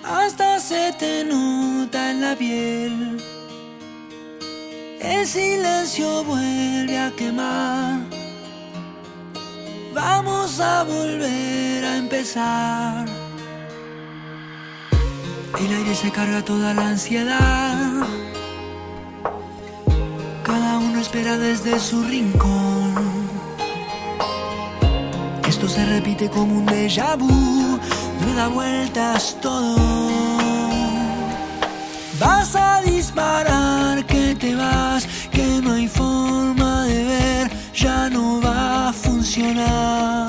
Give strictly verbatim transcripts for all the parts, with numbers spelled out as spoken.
hasta se te nota en la piel. El silencio vuelve a quemar. Vamos a volver a empezar. El aire se carga toda la ansiedad. Cada uno espera desde su rincón. Esto se repite como un déjà vu. Me da vueltas todo. Vas a disparar que te vas, que no hay forma de ver, ya no va a funcionar.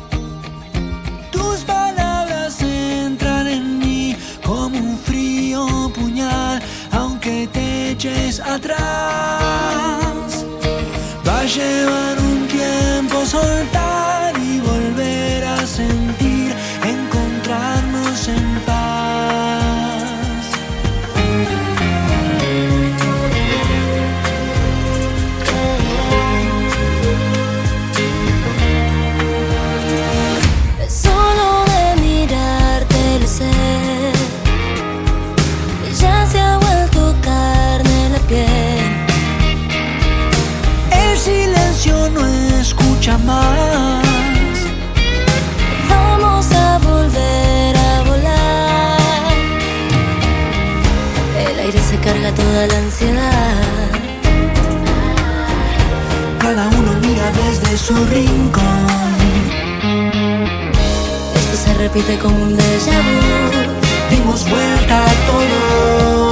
Tus palabras entran en mí como un frío puñal, aunque te eches atrás. Va a llevar un tiempo soltar y volver a sentir, encontrarnos en paz. Solo de mirarte lo sé, ya se ha vuelto carne en la piel. El silencio no escucha más. Vamos a volver a volar. El aire se carga toda la ansiedad. Cada uno mira desde su rincón. Esto se repite como un déjà vu. Dimos vuelta a todo.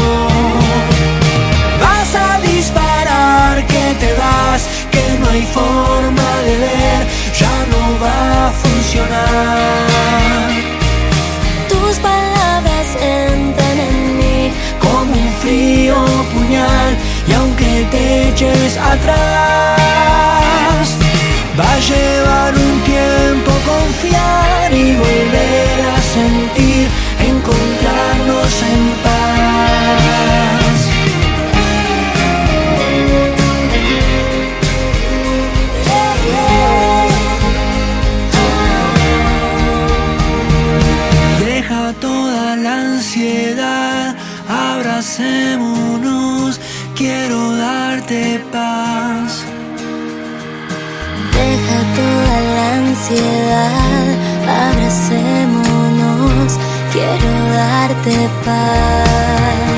Vas a disparar que te vas, que no hay forma de ver, ya no va a funcionar. Tus palabras entran en mí Como un frío puñal, y aunque te eches atrás, va a llevar un tiempo confiar y volver a sentir, encontrarnos en paz. Deja toda la ansiedad, abracémonos, quiero darte paz. Deja toda la ansiedad, abracémonos, quiero darte paz.